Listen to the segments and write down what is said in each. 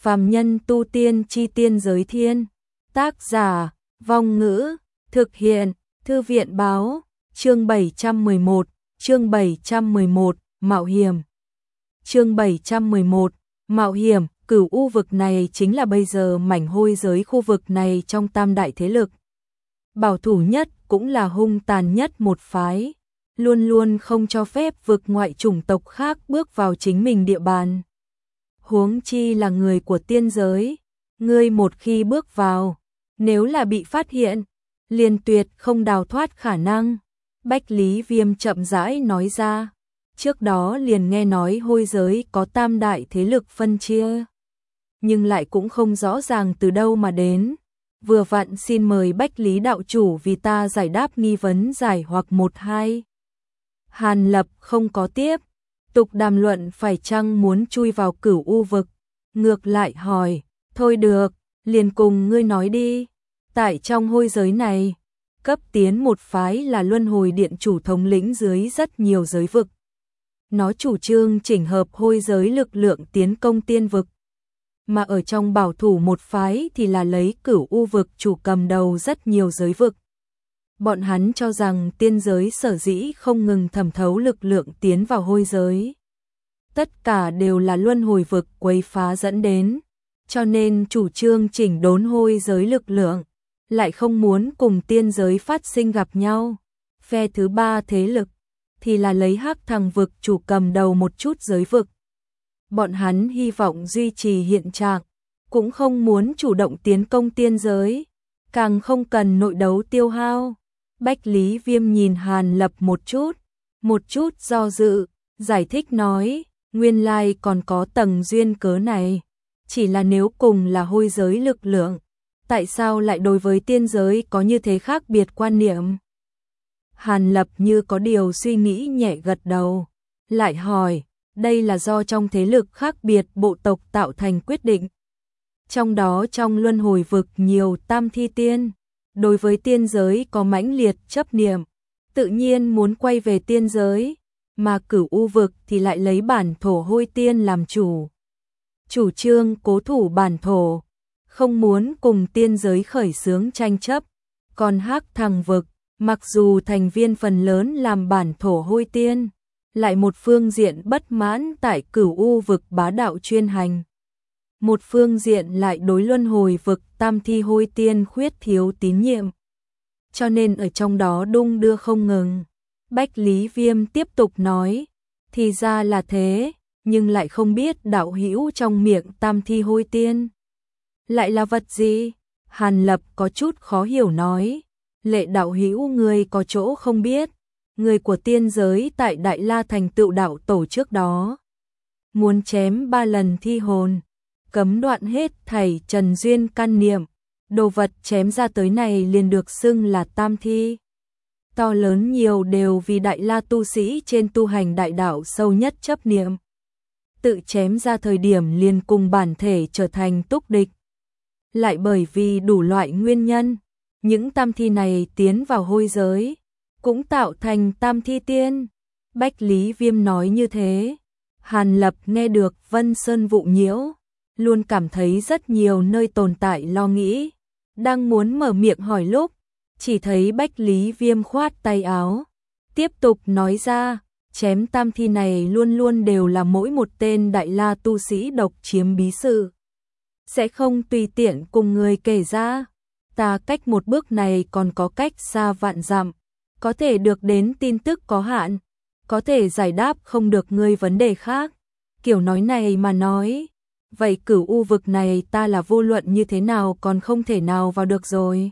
Phàm nhân tu tiên chi tiên giới thiên. Tác giả, Vong Ngữ, thực hiện, Thư viện báo, chương 711, Mạo hiểm. Chương 711, Mạo hiểm, Cửu U vực này chính là bây giờ mảnh hôi giới khu vực này trong tam đại thế lực. Bảo thủ nhất cũng là hung tàn nhất một phái, luôn luôn không cho phép vực ngoại chủng tộc khác bước vào chính mình địa bàn. Huống chi là người của tiên giới, ngươi một khi bước vào, nếu là bị phát hiện, liền tuyệt không đào thoát khả năng. Bách Lý Viêm chậm rãi nói ra, trước đó liền nghe nói hôi giới có tam đại thế lực phân chia, nhưng lại cũng không rõ ràng từ đâu mà đến. Vừa vặn xin mời Bách Lý đạo chủ vì ta giải đáp nghi vấn giải hoặc một hai. Hàn Lập không có tiếp tục đàm luận phải chăng muốn chui vào Cửu U vực, ngược lại hỏi, thôi được, liền cùng ngươi nói đi. Tại trong hôi giới này, cấp tiến một phái là Luân Hồi Điện chủ thống lĩnh dưới rất nhiều giới vực. Nó chủ trương chỉnh hợp hôi giới lực lượng tiến công tiên vực. Mà ở trong bảo thủ một phái thì là lấy Cửu U vực chủ cầm đầu rất nhiều giới vực. Bọn hắn cho rằng tiên giới sở dĩ không ngừng thẩm thấu lực lượng tiến vào hôi giới, tất cả đều là luân hồi vực quấy phá dẫn đến, cho nên chủ trương chỉnh đốn hôi giới lực lượng, lại không muốn cùng tiên giới phát sinh gặp nhau. Phe thứ ba thế lực thì là lấy Hắc Thằng vực chủ cầm đầu một chút giới vực. Bọn hắn hy vọng duy trì hiện trạng, cũng không muốn chủ động tiến công tiên giới, càng không cần nội đấu tiêu hao. Bách Lý Viêm nhìn Hàn Lập một chút do dự, giải thích nói, nguyên lai còn có tầng duyên cớ này, chỉ là nếu cùng là hôi giới lực lượng, tại sao lại đối với tiên giới có như thế khác biệt quan niệm? Hàn Lập như có điều suy nghĩ nhẹ gật đầu, lại hỏi, đây là do trong thế lực khác biệt bộ tộc tạo thành quyết định. Trong đó trong luân hồi vực nhiều tam thi tiên, đối với tiên giới có mãnh liệt chấp niệm, tự nhiên muốn quay về tiên giới, mà Cửu U vực thì lại lấy bản thổ hôi tiên làm chủ. Chủ trương cố thủ bản thổ, không muốn cùng tiên giới khởi xướng tranh chấp. Còn Hắc Thằng vực, mặc dù thành viên phần lớn làm bản thổ hôi tiên, lại một phương diện bất mãn tại Cửu U vực bá đạo chuyên hành. Một phương diện lại đối luân hồi vực tam thi hôi tiên khuyết thiếu tín nhiệm. Cho nên ở trong đó đung đưa không ngừng. Bách Lý Viêm tiếp tục nói, thì ra là thế, nhưng lại không biết đạo hữu trong miệng tam thi hôi tiên lại là vật gì? Hàn Lập có chút khó hiểu nói, Lệ đạo hữu người có chỗ không biết, người của tiên giới tại Đại La thành tựu đạo tổ trước đó, muốn chém 3 lần thi hồn, cấm đoạn hết thảy trần duyên căn niệm, đồ vật chém ra tới này liền được xưng là tam thi. To lớn nhiều đều vì Đại La tu sĩ trên tu hành đại đạo sâu nhất chấp niệm. Tự chém ra thời điểm liền cùng bản thể trở thành túc địch. Lại bởi vì đủ loại nguyên nhân, những tam thi này tiến vào hôi giới, cũng tạo thành tam thi tiên. Bách Lý Viêm nói như thế, Hàn Lập nghe được vân sơn vụ nhiễu, luôn cảm thấy rất nhiều nơi tồn tại lo nghĩ, đang muốn mở miệng hỏi lúc, chỉ thấy Bách Lý Viêm khoát tay áo, tiếp tục nói ra, chém tam thi này luôn luôn đều là mỗi một tên Đại La tu sĩ độc chiếm bí sự, sẽ không tùy tiện cùng người kể ra. Ta cách một bước này còn có cách xa vạn dặm, có thể được đến tin tức có hạn, có thể giải đáp không được ngươi vấn đề khác. Kiểu nói này mà nói, vậy Cửu U vực này ta là vô luận như thế nào còn không thể nào vào được rồi.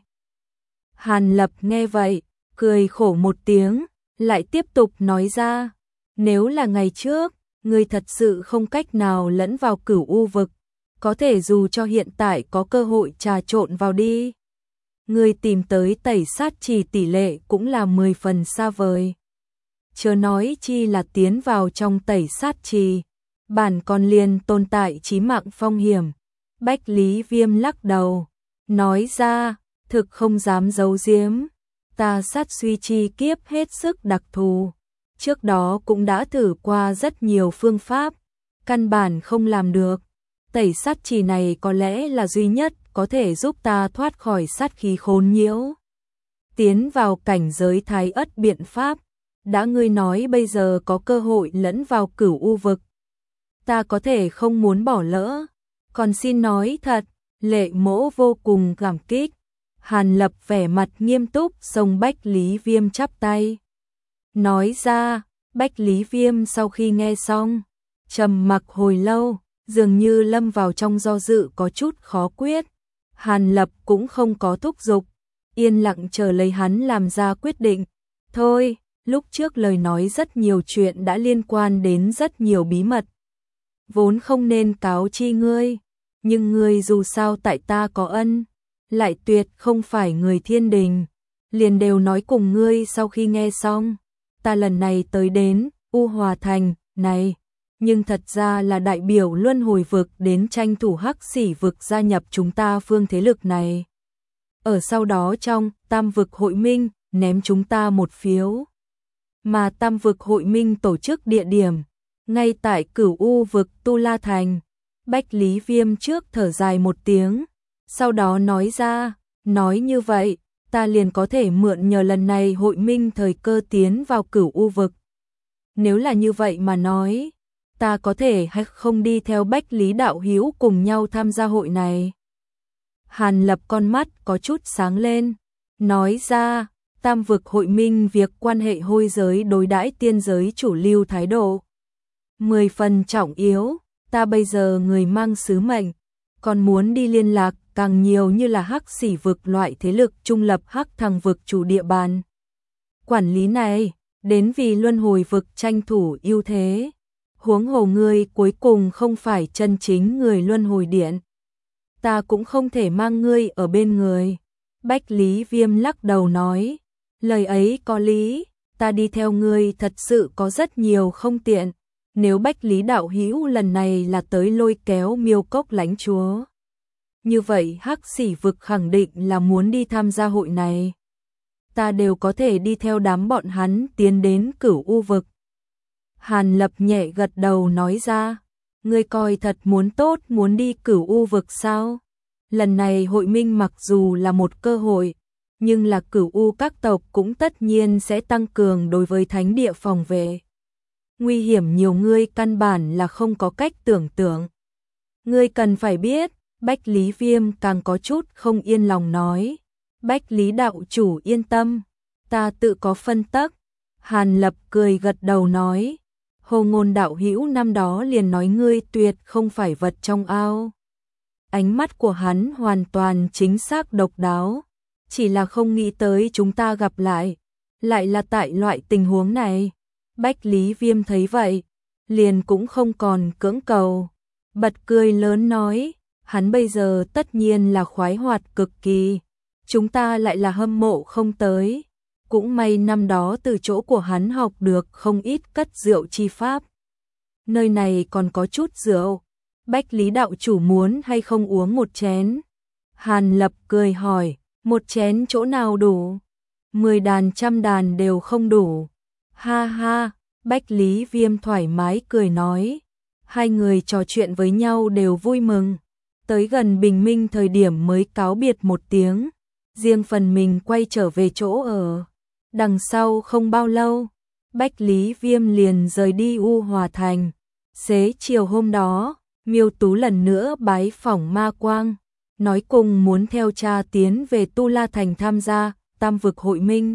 Hàn Lập nghe vậy, cười khổ một tiếng, lại tiếp tục nói ra, nếu là ngày trước, ngươi thật sự không cách nào lẫn vào Cửu U vực, có thể dù cho hiện tại có cơ hội trà trộn vào đi, ngươi tìm tới tẩy sát trì tỷ lệ cũng là 10 phần xa vời. Chớ nói chi là tiến vào trong tẩy sát trì, bản còn liền tồn tại chí mạng phong hiểm. Bách Lý Viêm lắc đầu, nói ra, thực không dám giấu giếm, ta sát suy chi kiếp hết sức đặc thù, trước đó cũng đã thử qua rất nhiều phương pháp, căn bản không làm được. Tẩy sát trì này có lẽ là duy nhất có thể giúp ta thoát khỏi sát khí khốn nhiễu, tiến vào cảnh giới thái ất biện pháp. Đã ngươi nói bây giờ có cơ hội lẫn vào Cửu U vực, ta có thể không muốn bỏ lỡ, còn xin nói thật. Lệ Mỗ vô cùng cảm kích. Hàn Lập vẻ mặt nghiêm túc xông Bách Lý Viêm chắp tay nói ra. Bách Lý Viêm sau khi nghe xong, trầm mặc hồi lâu, dường như lâm vào trong do dự có chút khó quyết. Hàn Lập cũng không có thúc giục, yên lặng chờ lấy hắn làm ra quyết định. Thôi, lúc trước lời nói rất nhiều chuyện đã liên quan đến rất nhiều bí mật, vốn không nên cáo chi ngươi, nhưng ngươi dù sao tại ta có ân, lại tuyệt không phải người thiên đình, liền đều nói cùng ngươi. Sau khi nghe xong, ta lần này tới đến U Hòa Thành này, nhưng thật ra là đại biểu Luân Hồi vực đến tranh thủ Hắc Xỉ vực gia nhập chúng ta phương thế lực này. Ở sau đó trong Tam vực hội minh ném chúng ta một phiếu, mà Tam vực hội minh tổ chức địa điểm ngay tại Cửu U vực Tu La Thành. Bách Lý Viêm trước thở dài một tiếng, sau đó nói ra, nói như vậy, ta liền có thể mượn nhờ lần này hội minh thời cơ tiến vào Cửu U vực. Nếu là như vậy mà nói, ta có thể hay không đi theo Bách Lý đạo hữu cùng nhau tham gia hội này? Hàn Lập con mắt có chút sáng lên, nói ra, Tam vực hội minh việc quan hệ hôi giới đối đãi tiên giới chủ lưu thái độ 10 phần trọng yếu, ta bây giờ người mang sứ mệnh, còn muốn đi liên lạc càng nhiều như là Hắc Xỉ vực loại thế lực trung lập Hắc Thằng vực chủ địa bàn quản lý này, đến vì Luân Hồi vực tranh thủ ưu thế. Huống hồ ngươi cuối cùng không phải chân chính người Luân Hồi điện, ta cũng không thể mang ngươi ở bên người. Bách Lý Viêm lắc đầu nói, lời ấy có lý, ta đi theo ngươi thật sự có rất nhiều không tiện. Nếu Bách Lý đạo hữu lần này là tới lôi kéo Miêu Cốc lãnh chúa, như vậy Hắc Xỉ vực khẳng định là muốn đi tham gia hội này, ta đều có thể đi theo đám bọn hắn tiến đến Cửu U vực. Hàn Lập nhẹ gật đầu nói ra, ngươi coi thật muốn đi Cửu U vực sao? Lần này hội minh mặc dù là một cơ hội, nhưng là Cửu U các tộc cũng tất nhiên sẽ tăng cường đối với thánh địa phòng vệ. Nguy hiểm nhiều, ngươi căn bản là không có cách tưởng tượng. Ngươi cần phải biết. Bách Lý Viêm càng có chút không yên lòng nói, Bách Lý đạo chủ yên tâm, ta tự có phân tắc. Hàn Lập cười gật đầu nói, Hồ Ngôn đạo hữu năm đó liền nói ngươi tuyệt không phải vật trong ao. Ánh mắt của hắn hoàn toàn chính xác độc đáo, chỉ là không nghĩ tới chúng ta gặp lại là tại loại tình huống này. Bách Lý Viêm thấy vậy, liền cũng không còn cưỡng cầu, bật cười lớn nói, hắn bây giờ tất nhiên là khoái hoạt cực kỳ, chúng ta lại là hâm mộ không tới. Cũng may năm đó từ chỗ của hắn học được không ít cất rượu chi pháp. Nơi này còn có chút rượu, Bách Lý đạo chủ muốn hay không uống một chén? Hàn Lập cười hỏi, một chén chỗ nào đủ? 10 đàn 100 đàn đều không đủ. Ha ha, Bách Lý Viêm thoải mái cười nói. Hai người trò chuyện với nhau đều vui mừng. Tới gần bình minh thời điểm mới cáo biệt một tiếng, riêng phần mình quay trở về chỗ ở. Đằng sau không bao lâu, Bách Lý Viêm liền rời đi U Hòa Thành. Xế chiều hôm đó, Miêu Tú lần nữa bái phỏng Ma Quang, nói cùng muốn theo cha tiến về Tu La Thành tham gia Tam vực hội minh.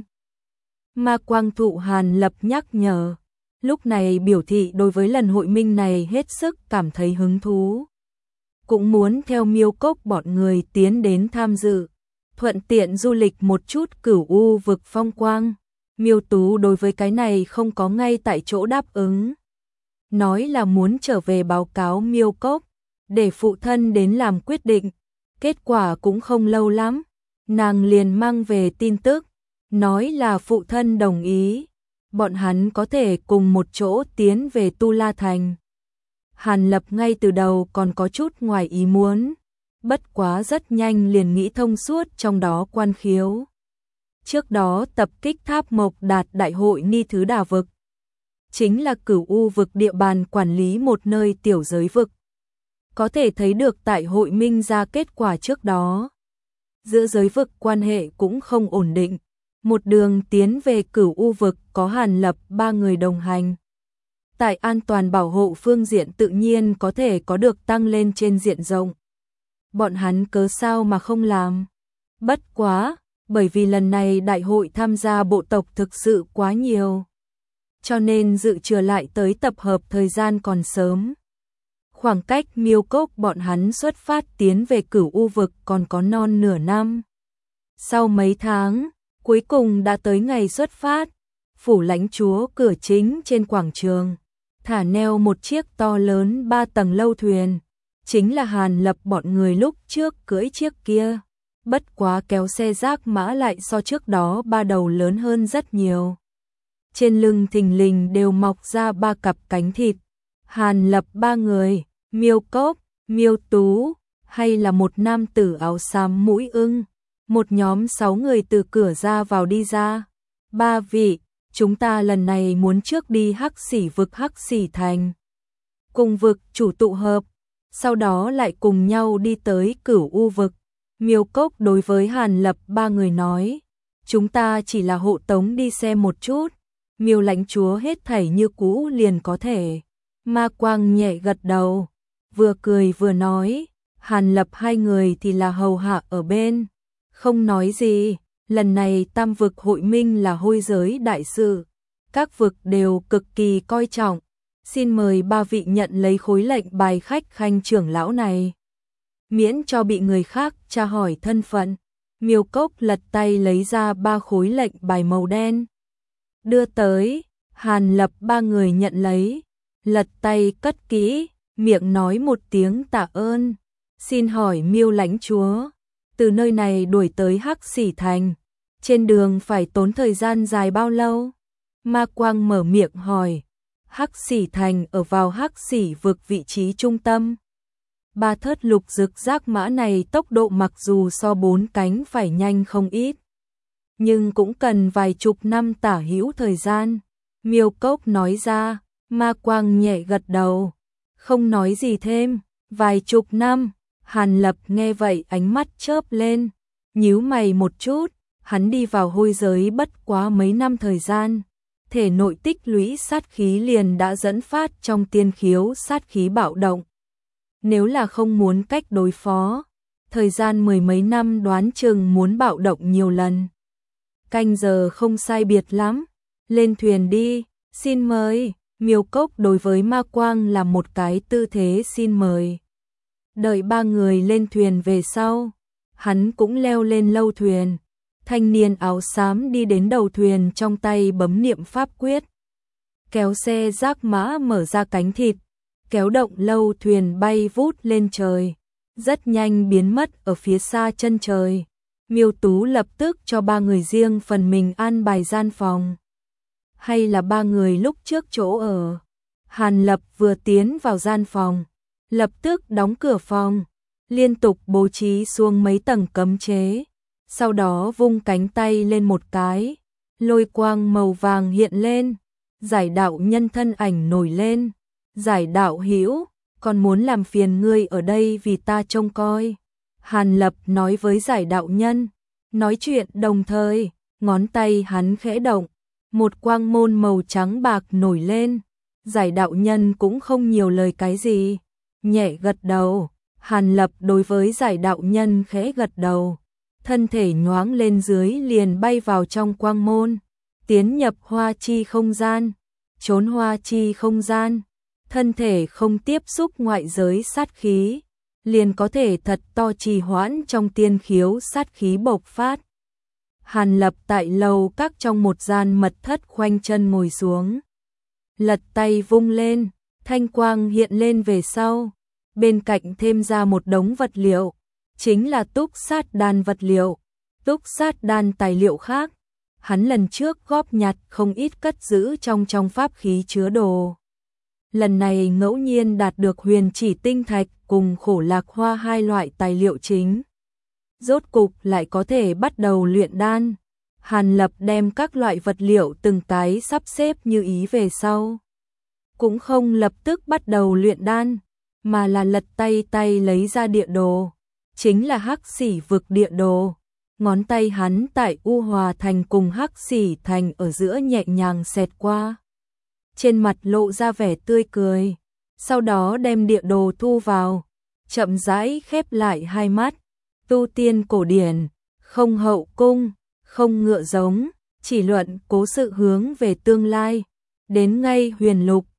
Ma Quang thụ Hàn Lập nhắc nhở, lúc này biểu thị đối với lần hội minh này hết sức cảm thấy hứng thú, cũng muốn theo Miêu Cốc bọn người tiến đến tham dự, thuận tiện du lịch một chút Cửu U vực phong quang. Miêu Tú đối với cái này không có ngay tại chỗ đáp ứng, nói là muốn trở về báo cáo Miêu Cốc, để phụ thân đến làm quyết định. Kết quả cũng không lâu lắm, nàng liền mang về tin tức, nói là phụ thân đồng ý, bọn hắn có thể cùng một chỗ tiến về Tu La Thành. Hàn Lập ngay từ đầu còn có chút ngoài ý muốn, bất quá rất nhanh liền nghĩ thông suốt trong đó quan khiếu. Trước đó tập kích Tháp Mộc Đạt đại hội Ni Thứ Đà vực, chính là Cửu U vực địa bàn quản lý một nơi tiểu giới vực. Có thể thấy được tại hội minh ra kết quả trước đó, giữa giới vực quan hệ cũng không ổn định. Một đường tiến về Cửu U vực có Hàn Lập ba người đồng hành. Tại an toàn bảo hộ phương diện tự nhiên có thể có được tăng lên trên diện rộng. Bọn hắn cớ sao mà không làm? Bất quá, bởi vì lần này đại hội tham gia bộ tộc thực sự quá nhiều, cho nên dự trừ lại tới tập hợp thời gian còn sớm. Khoảng cách Miêu Cốc bọn hắn xuất phát tiến về Cửu U vực còn có non nửa năm. Sau mấy tháng, cuối cùng đã tới ngày xuất phát. Phủ lãnh chúa cửa chính trên quảng trường, thả neo một chiếc to lớn 3 tầng lâu thuyền, chính là Hàn Lập bọn người lúc trước cưỡi chiếc kia. Bất quá kéo xe rác mã lại so trước đó 3 đầu lớn hơn rất nhiều. Trên lưng thình lình đều mọc ra 3 cặp cánh thịt. Hàn Lập 3 người, Miêu Cốc, Miêu Tú, hay là một nam tử áo xám mũi ưng. Một nhóm 6 người từ cửa ra vào đi ra. 3 vị, chúng ta lần này muốn trước đi Hắc Xỉ vực Hắc Xỉ thành, cùng vực chủ tụ hợp, sau đó lại cùng nhau đi tới Cửu U vực. Miêu Cốc đối với Hàn Lập 3 người nói, chúng ta chỉ là hộ tống đi xem một chút, Miêu lãnh chúa hết thảy như cũ liền có thể. Ma Quang nhẹ gật đầu, vừa cười vừa nói, Hàn Lập 2 người thì là hầu hạ ở bên, không nói gì. Lần này tam vực hội minh là hôi giới đại sự, các vực đều cực kỳ coi trọng. Xin mời 3 vị nhận lấy khối lệnh bài khách khanh trưởng lão này, miễn cho bị người khác tra hỏi thân phận. Miêu Cốc lật tay lấy ra 3 khối lệnh bài màu đen, đưa tới. Hàn Lập 3 người nhận lấy, lật tay cất kỹ, miệng nói một tiếng tạ ơn. Xin hỏi Miêu lãnh chúa, từ nơi này đuổi tới Hắc Xỉ thành, trên đường phải tốn thời gian dài bao lâu? Ma Quang mở miệng hỏi. Hắc Xỉ thành ở vào Hắc Xỉ vực vị trí trung tâm. 3 thớt lục dực giác mã này tốc độ mặc dù so 4 cánh phải nhanh không ít, nhưng cũng cần vài chục năm tả hữu thời gian. Miêu Cốc nói ra. Ma Quang nhẹ gật đầu, không nói gì thêm. Vài chục năm. Hàn Lập nghe vậy ánh mắt chớp lên, nhíu mày một chút. Hắn đi vào hôi giới bất quá mấy năm thời gian, thể nội tích lũy sát khí liền đã dẫn phát trong tiên khiếu sát khí bạo động. Nếu là không muốn cách đối phó, thời gian 10 mấy năm đoán chừng muốn bạo động nhiều lần. Canh giờ không sai biệt lắm, lên thuyền đi, xin mời. Miêu Cốc đối với Ma Quang là một cái tư thế xin mời. Đợi 3 người lên thuyền về sau, hắn cũng leo lên lâu thuyền. Thanh niên áo xám đi đến đầu thuyền, trong tay bấm niệm pháp quyết, kéo xe rác mã mở ra cánh thịt, kéo động lâu thuyền bay vút lên trời, rất nhanh biến mất ở phía xa chân trời. Miêu Tú lập tức cho 3 người riêng phần mình an bài gian phòng, hay là 3 người lúc trước chỗ ở. Hàn Lập vừa tiến vào gian phòng, lập tức đóng cửa phòng, liên tục bố trí xuống mấy tầng cấm chế. Sau đó vung cánh tay lên một cái, lôi quang màu vàng hiện lên, Giải đạo nhân thân ảnh nổi lên. Giải đạo hữu, còn muốn làm phiền ngươi ở đây vì ta trông coi. Hàn Lập nói với giải đạo nhân, nói chuyện đồng thời, ngón tay hắn khẽ động, một quang môn màu trắng bạc nổi lên. Giải đạo nhân cũng không nhiều lời cái gì, nhẹ gật đầu. Hàn Lập đối với giải đạo nhân khẽ gật đầu, thân thể nhoáng lên dưới liền bay vào trong quang môn, tiến nhập hoa chi không gian, trốn hoa chi không gian, thân thể không tiếp xúc ngoại giới sát khí, liền có thể thật to trì hoãn trong tiên khiếu sát khí bộc phát. Hàn Lập tại lầu các trong một gian mật thất khoanh chân ngồi xuống, lật tay vung lên, thanh quang hiện lên về sau, bên cạnh thêm ra một đống vật liệu, chính là túc sát đan vật liệu, túc sát đan tài liệu khác. Hắn lần trước góp nhặt không ít cất giữ trong pháp khí chứa đồ. Lần này ngẫu nhiên đạt được huyền chỉ tinh thạch cùng khổ lạc hoa hai loại tài liệu chính. Rốt cục lại có thể bắt đầu luyện đan. Hàn Lập đem các loại vật liệu từng cái sắp xếp như ý về sau, cũng không lập tức bắt đầu luyện đan, mà là lật tay tay lấy ra địa đồ, chính là Hắc Xỉ vực địa đồ. Ngón tay hắn tại U Hòa Thành cùng Hắc Xỉ Thành ở giữa nhẹ nhàng xẹt qua. Trên mặt lộ ra vẻ tươi cười, sau đó đem địa đồ thu vào, chậm rãi khép lại hai mắt. Tu tiên cổ điển, không hậu cung, không ngựa giống, chỉ luận cố sự hướng về tương lai. Đến ngay huyền lục,